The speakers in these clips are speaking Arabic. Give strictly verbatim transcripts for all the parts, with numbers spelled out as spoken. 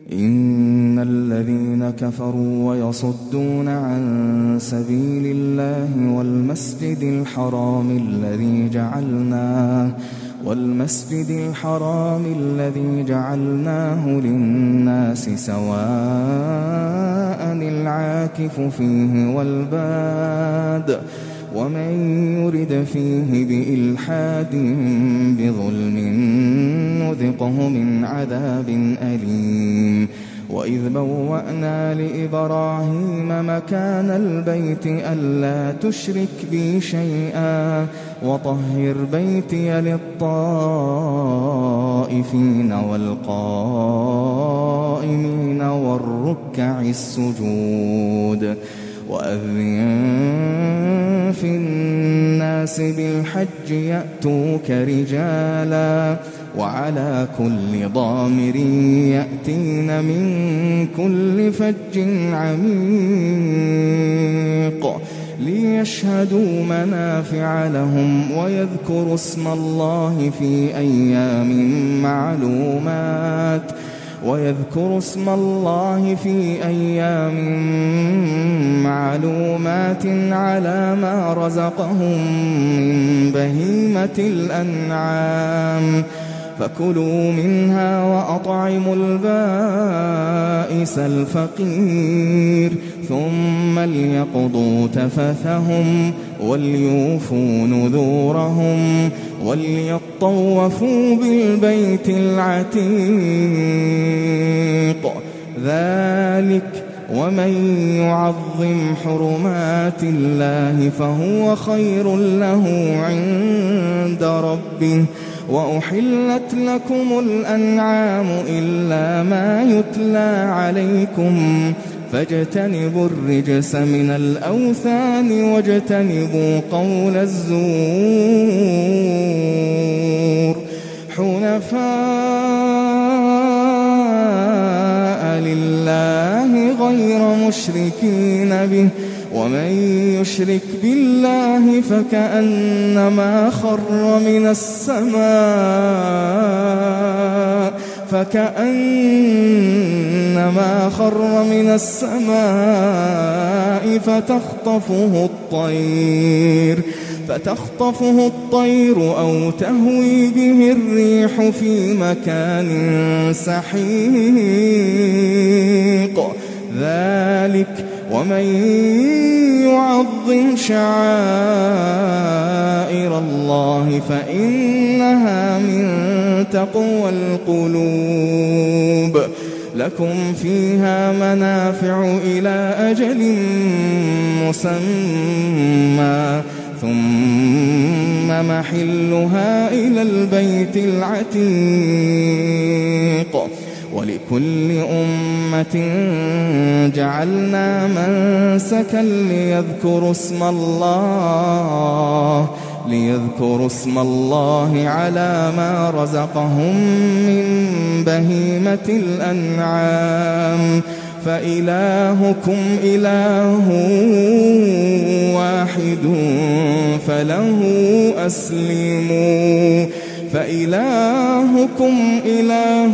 إن الذين كفروا ويصدون عن سبيل الله والمسجد الحرام الذي جعلناه والمسجد الحرام الذي جعلناه للناس سواء العاكف فيه والباد ومن يرد فيه بإلحاد بظلم نذقه من عذاب أليم. وإذ بوأنا لإبراهيم مكان البيت ألا تشرك بي شيئا وطهر بيتي للطائفين والقائمين والركع السجود. وأذن في الناس بالحج يأتوك رجالا وعلى كل ضامر يأتين من كل فج عميق ليشهدوا منافع لهم ويذكروا اسم الله في أيام معلومات ويذكروا اسم الله في أيام معلومات على ما رزقهم من بهيمة الأنعام فكلوا منها وأطعموا البائس الفقير ثم ليقضوا تفثهم وليوفوا نذورهم وليطوفوا بالبيت العتيق. ذلك ومن يعظم حرمات الله فهو خير له عند ربه. وأحلت لكم الأنعام إلا ما يتلى عليكم فاجتنبوا الرجس من الأوثان واجتنبوا قول الزور حنفاء لله غير مشركين به ومن يشرك بالله فكأنما خر من السماء فكأنما خر من السماء فتخطفه الطير فتخطفه الطير أو تهوي به الريح في مكان سحيق. ذلك ومن يعظم شعائر الله فإنها من تقوى القلوب. لكم فيها منافع إلى أجل مسمى ثم محلها إلى البيت العتيق. ولكل أمة جعلنا منسكا ليذكروا اسم الله ليذكروا اسم الله على ما رزقهم من بهيمة الأنعام فإلهكم إله واحد فله أسلموا فإلهكم إله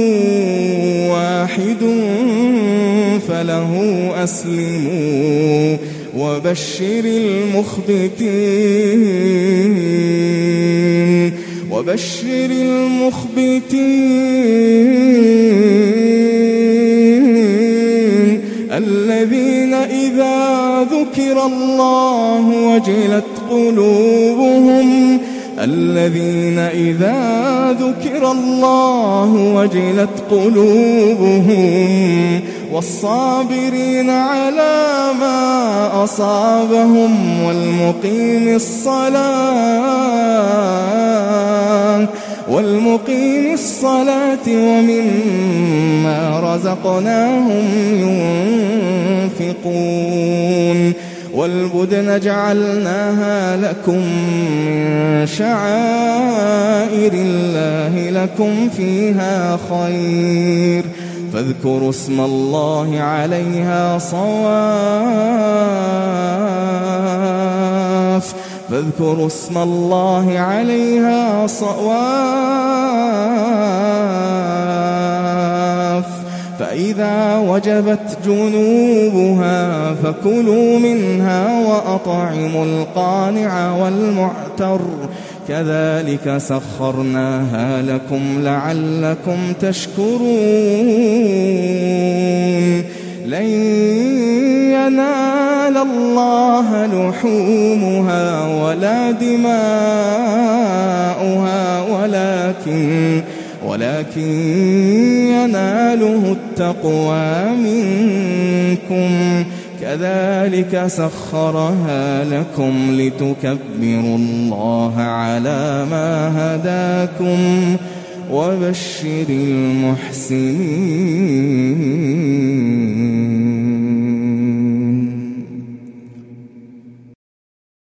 واحد فله أسلموا وبشر المخبتين وبشر المخبتين الذين إذا ذكر الله وجلت قلوبهم الذين إذا ذكر الله وجلت قلوبهم والصابرين على ما أصابهم والمقيم الصلاة والمقيم الصلاة ومما رزقناهم ينفقون. والبدن جعلناها لكم من شعائر الله لكم فيها خير فاذكروا اسم الله عليها صواف فاذكروا اسم الله عليها صواف فإذا وجبت جنوبها فكلوا منها وأطعموا القانع والمعتر كذلك سخرناها لكم لعلكم تشكرون لن ينال الله لحومها ولا دماؤها ولكن ولكن يناله التقوى منكم كذلك سخرها لكم لتكبروا الله على ما هداكم وبشر المحسنين.